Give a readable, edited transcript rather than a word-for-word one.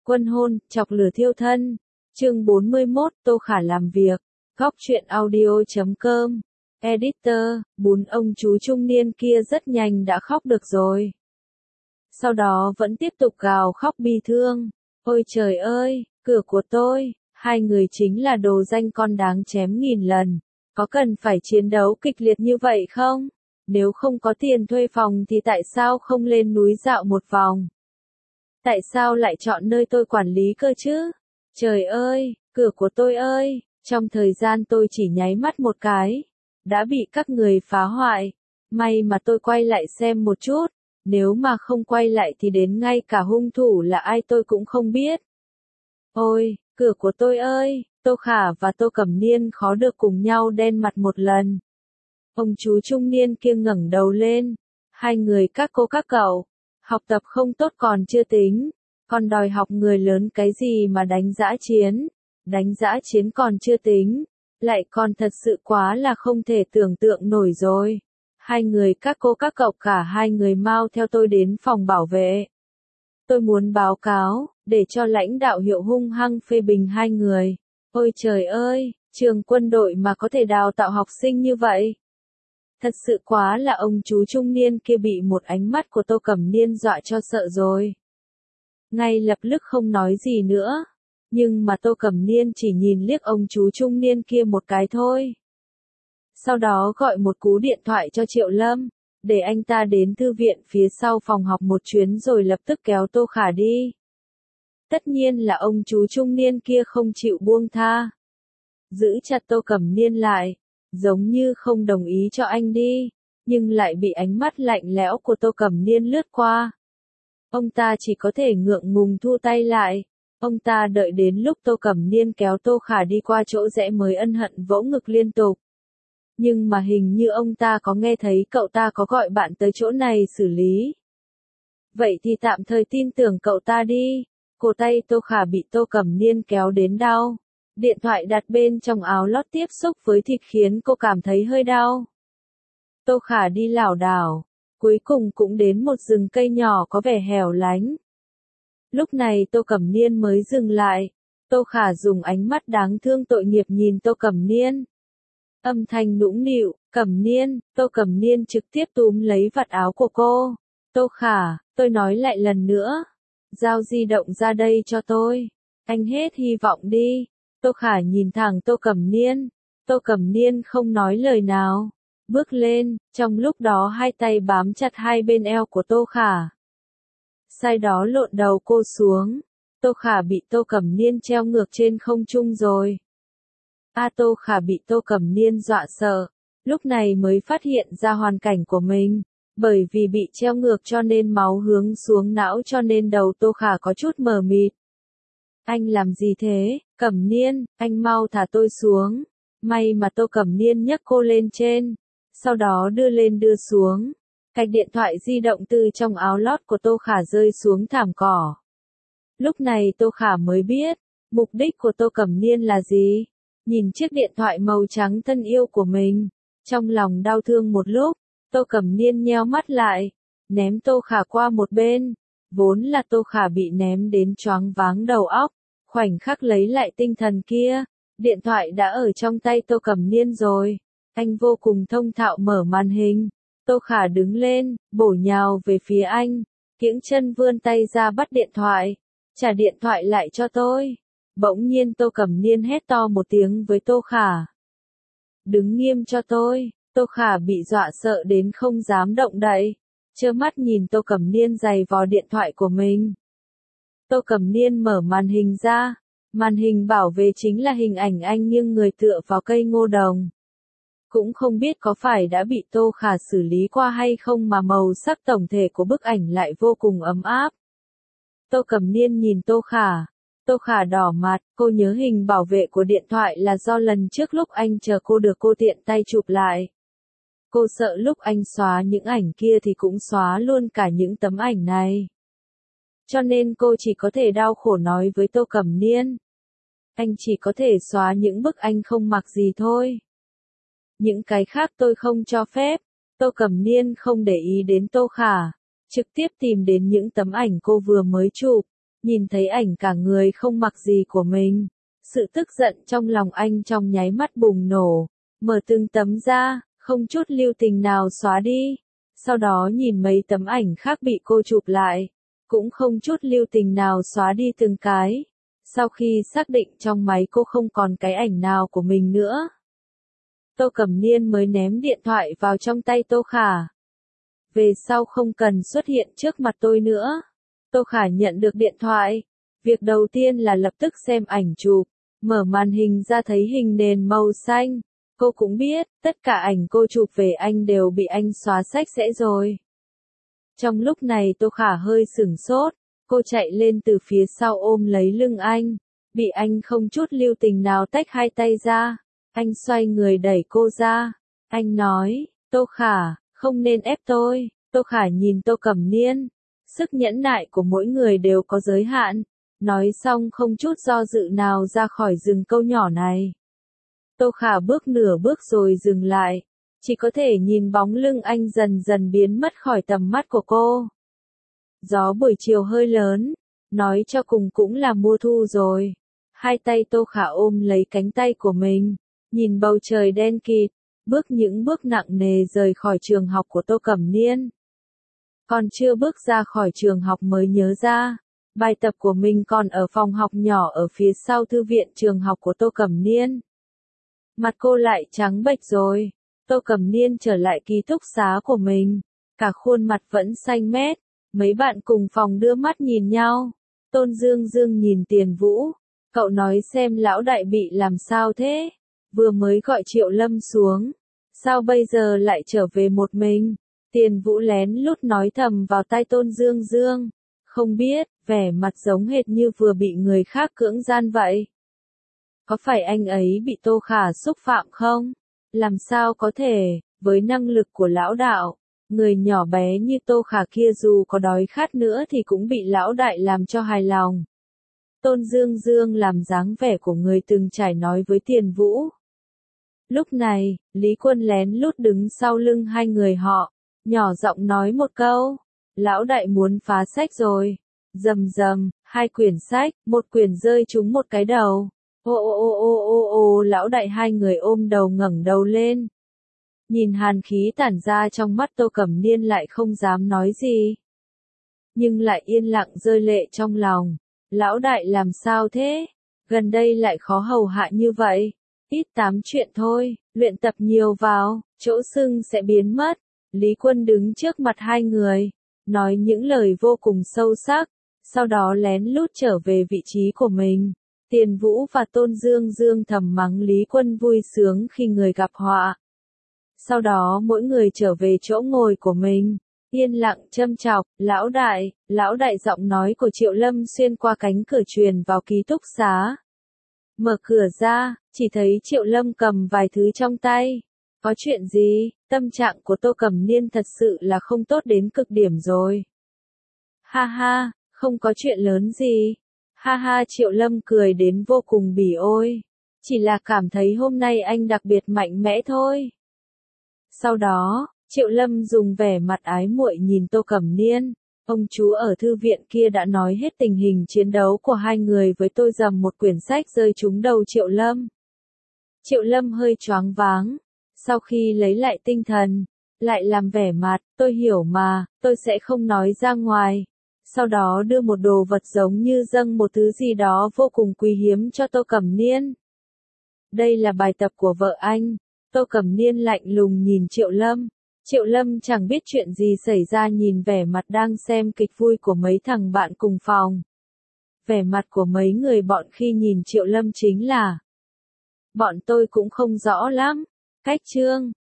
Quân hôn, chọc lửa thiêu thân. Chương 41, Tô Khả làm việc. Góc truyện audio.com. Editor, bún ông chú trung niên kia rất nhanh đã khóc được rồi. Sau đó vẫn tiếp tục gào khóc bi thương. Ôi trời ơi, cửa của tôi, hai người chính là đồ danh con đáng chém nghìn lần. Có cần phải chiến đấu kịch liệt như vậy không? Nếu không có tiền thuê phòng thì tại sao không lên núi dạo một vòng? Tại sao lại chọn nơi tôi quản lý cơ chứ? Trời ơi, cửa của tôi ơi, trong thời gian tôi chỉ nháy mắt một cái, đã bị các người phá hoại. May mà tôi quay lại xem một chút, nếu mà không quay lại thì đến ngay cả hung thủ là ai tôi cũng không biết. Ôi, cửa của tôi ơi, Tô Khả và Tô Cẩm Niên khó được cùng nhau đen mặt một lần. Ông chú trung niên kia ngẩng đầu lên, hai người các cô các cậu, học tập không tốt còn chưa tính, còn đòi học người lớn cái gì mà đánh giã chiến còn chưa tính, lại còn thật sự quá là không thể tưởng tượng nổi rồi. Hai người các cô các cậu cả hai người mau theo tôi đến phòng bảo vệ. Tôi muốn báo cáo, để cho lãnh đạo hiệu hung hăng phê bình hai người. Ôi trời ơi, trường quân đội mà có thể đào tạo học sinh như vậy. Thật sự quá là ông chú trung niên kia bị một ánh mắt của Tô Cẩm Niên dọa cho sợ rồi. Ngay lập tức không nói gì nữa. Nhưng mà Tô Cẩm Niên chỉ nhìn liếc ông chú trung niên kia một cái thôi. Sau đó gọi một cú điện thoại cho Triệu Lâm, để anh ta đến thư viện phía sau phòng học một chuyến rồi lập tức kéo Tô Khả đi. Tất nhiên là ông chú trung niên kia không chịu buông tha. Giữ chặt Tô Cẩm Niên lại, giống như không đồng ý cho anh đi, nhưng lại bị ánh mắt lạnh lẽo của Tô Cẩm Niên lướt qua. Ông ta chỉ có thể ngượng ngùng thu tay lại. Ông ta đợi đến lúc Tô Cẩm Niên kéo Tô Khả đi qua chỗ rẽ mới ân hận vỗ ngực liên tục. Nhưng mà hình như ông ta có nghe thấy cậu ta có gọi bạn tới chỗ này xử lý. Vậy thì tạm thời tin tưởng cậu ta đi. Cổ tay Tô Khả bị Tô Cẩm Niên kéo đến đau. Điện thoại đặt bên trong áo lót tiếp xúc với thịt khiến cô cảm thấy hơi đau. Tô Khả đi lảo đảo, cuối cùng cũng đến một rừng cây nhỏ có vẻ hẻo lánh. Lúc này Tô Cẩm Niên mới dừng lại. Tô Khả dùng ánh mắt đáng thương tội nghiệp nhìn Tô Cẩm Niên. Âm thanh nũng nịu, Cẩm Niên, Tô Cẩm Niên trực tiếp túm lấy vạt áo của cô. Tô Khả, tôi nói lại lần nữa. Giao di động ra đây cho tôi. Anh hết hy vọng đi. Tô Khả nhìn thẳng Tô Cẩm Niên. Tô Cẩm Niên không nói lời nào. Bước lên, trong lúc đó hai tay bám chặt hai bên eo của Tô Khả. Sau đó lộn đầu cô xuống. Tô Khả bị Tô Cẩm Niên treo ngược trên không trung rồi. Tô Khả bị Tô Cẩm Niên dọa sợ. Lúc này mới phát hiện ra hoàn cảnh của mình. Bởi vì bị treo ngược cho nên máu hướng xuống não cho nên đầu Tô Khả có chút mờ mịt. Anh làm gì thế, Cẩm Niên, anh mau thả tôi xuống. May mà Tô Cẩm Niên nhấc cô lên trên. Sau đó đưa lên đưa xuống. Cạch điện thoại di động từ trong áo lót của Tô Khả rơi xuống thảm cỏ. Lúc này Tô Khả mới biết, mục đích của Tô Cẩm Niên là gì. Nhìn chiếc điện thoại màu trắng thân yêu của mình. Trong lòng đau thương một lúc, Tô Cẩm Niên nheo mắt lại, ném Tô Khả qua một bên. Vốn là Tô Khả bị ném đến choáng váng đầu óc. Khoảnh khắc lấy lại tinh thần kia, điện thoại đã ở trong tay Tô Cẩm Niên rồi. Anh vô cùng thông thạo mở màn hình. Tô Khả đứng lên, bổ nhào về phía anh, kiễng chân vươn tay ra bắt điện thoại. Trả điện thoại lại cho tôi. Bỗng nhiên Tô Cẩm Niên hét to một tiếng với Tô Khả. Đứng nghiêm cho tôi. Tô Khả bị dọa sợ đến không dám động đậy. Trơ mắt nhìn Tô Cẩm Niên giày vò điện thoại của mình. Tô Cẩm Niên mở màn hình ra. Màn hình bảo vệ chính là hình ảnh anh nghiêng người tựa vào cây ngô đồng. Cũng không biết có phải đã bị Tô Khả xử lý qua hay không mà màu sắc tổng thể của bức ảnh lại vô cùng ấm áp. Tô Cẩm Niên nhìn Tô Khả. Tô Khả đỏ mặt, cô nhớ hình bảo vệ của điện thoại là do lần trước lúc anh chờ cô được cô tiện tay chụp lại. Cô sợ lúc anh xóa những ảnh kia thì cũng xóa luôn cả những tấm ảnh này. Cho nên cô chỉ có thể đau khổ nói với Tô Cẩm Niên. Anh chỉ có thể xóa những bức anh không mặc gì thôi. Những cái khác tôi không cho phép. Tô Cẩm Niên không để ý đến Tô Khả. Trực tiếp tìm đến những tấm ảnh cô vừa mới chụp. Nhìn thấy ảnh cả người không mặc gì của mình, sự tức giận trong lòng anh trong nháy mắt bùng nổ, mở từng tấm ra, không chút lưu tình nào xóa đi. Sau đó nhìn mấy tấm ảnh khác bị cô chụp lại, cũng không chút lưu tình nào xóa đi từng cái. Sau khi xác định trong máy cô không còn cái ảnh nào của mình nữa, Tô Cẩm Niên mới ném điện thoại vào trong tay Tô Khả. Về sau không cần xuất hiện trước mặt tôi nữa. Tô Khả nhận được điện thoại. Việc đầu tiên là lập tức xem ảnh chụp, mở màn hình ra thấy hình nền màu xanh. Cô cũng biết, tất cả ảnh cô chụp về anh đều bị anh xóa sạch sẽ rồi. Trong lúc này Tô Khả hơi sửng sốt, cô chạy lên từ phía sau ôm lấy lưng anh, bị anh không chút lưu tình nào tách hai tay ra. Anh xoay người đẩy cô ra. Anh nói, Tô Khả, không nên ép tôi. Tô Khả nhìn Tô Cẩm Niên. Sức nhẫn nại của mỗi người đều có giới hạn. Nói xong không chút do dự nào ra khỏi rừng câu nhỏ này. Tô Khả bước nửa bước rồi dừng lại. Chỉ có thể nhìn bóng lưng anh dần dần biến mất khỏi tầm mắt của cô. Gió buổi chiều hơi lớn. Nói cho cùng cũng là mùa thu rồi. Hai tay Tô Khả ôm lấy cánh tay của mình. Nhìn bầu trời đen kịt, bước những bước nặng nề rời khỏi trường học của Tô Cẩm Niên. Còn chưa bước ra khỏi trường học mới nhớ ra, bài tập của mình còn ở phòng học nhỏ ở phía sau thư viện trường học của Tô Cẩm Niên. Mặt cô lại trắng bệch rồi. Tô Cẩm Niên trở lại ký túc xá của mình, cả khuôn mặt vẫn xanh mét. Mấy bạn cùng phòng đưa mắt nhìn nhau. Tôn Dương Dương nhìn Tiền Vũ, cậu nói xem lão đại bị làm sao thế? Vừa mới gọi Triệu Lâm xuống, sao bây giờ lại trở về một mình? Tiền Vũ lén lút nói thầm vào tai Tôn Dương Dương, không biết, vẻ mặt giống hệt như vừa bị người khác cưỡng gian vậy. Có phải anh ấy bị Tô Khả xúc phạm không? Làm sao có thể, với năng lực của lão đạo, người nhỏ bé như Tô Khả kia dù có đói khát nữa thì cũng bị lão đại làm cho hài lòng. Tôn Dương Dương làm dáng vẻ của người từng trải nói với Tiền Vũ. Lúc này, Lý Quân lén lút đứng sau lưng hai người họ, nhỏ giọng nói một câu, lão đại muốn phá sách rồi. Rầm rầm, hai quyển sách, một quyển rơi trúng một cái đầu. Ô ô ô ô ô ô, lão đại hai người ôm đầu ngẩng đầu lên. Nhìn hàn khí tản ra trong mắt Tô Cẩm Niên lại không dám nói gì. Nhưng lại yên lặng rơi lệ trong lòng. Lão đại làm sao thế? Gần đây lại khó hầu hạ như vậy. Ít tám chuyện thôi, luyện tập nhiều vào, chỗ sưng sẽ biến mất. Lý Quân đứng trước mặt hai người, nói những lời vô cùng sâu sắc, sau đó lén lút trở về vị trí của mình. Tiền Vũ và Tôn Dương Dương thầm mắng Lý Quân vui sướng khi người gặp họa. Sau đó mỗi người trở về chỗ ngồi của mình, yên lặng châm chọc, lão đại giọng nói của Triệu Lâm xuyên qua cánh cửa truyền vào ký túc xá. Mở cửa ra, chỉ thấy Triệu Lâm cầm vài thứ trong tay. Có chuyện gì? Tâm trạng của Tô Cẩm Niên thật sự là không tốt đến cực điểm rồi. Ha ha, không có chuyện lớn gì. Ha ha, Triệu Lâm cười đến vô cùng bỉ ôi. Chỉ là cảm thấy hôm nay anh đặc biệt mạnh mẽ thôi. Sau đó, Triệu Lâm dùng vẻ mặt ái muội nhìn Tô Cẩm Niên. Ông chú ở thư viện kia đã nói hết tình hình chiến đấu của hai người với tôi, dầm một quyển sách rơi trúng đầu Triệu Lâm. Triệu Lâm hơi choáng váng. Sau khi lấy lại tinh thần, lại làm vẻ mặt, tôi hiểu mà, tôi sẽ không nói ra ngoài. Sau đó đưa một đồ vật giống như dâng một thứ gì đó vô cùng quý hiếm cho Tô Cẩm Niên. Đây là bài tập của vợ anh. Tô Cẩm Niên lạnh lùng nhìn Triệu Lâm. Triệu Lâm chẳng biết chuyện gì xảy ra nhìn vẻ mặt đang xem kịch vui của mấy thằng bạn cùng phòng. Vẻ mặt của mấy người bọn khi nhìn Triệu Lâm chính là: bọn tôi cũng không rõ lắm. Cách chương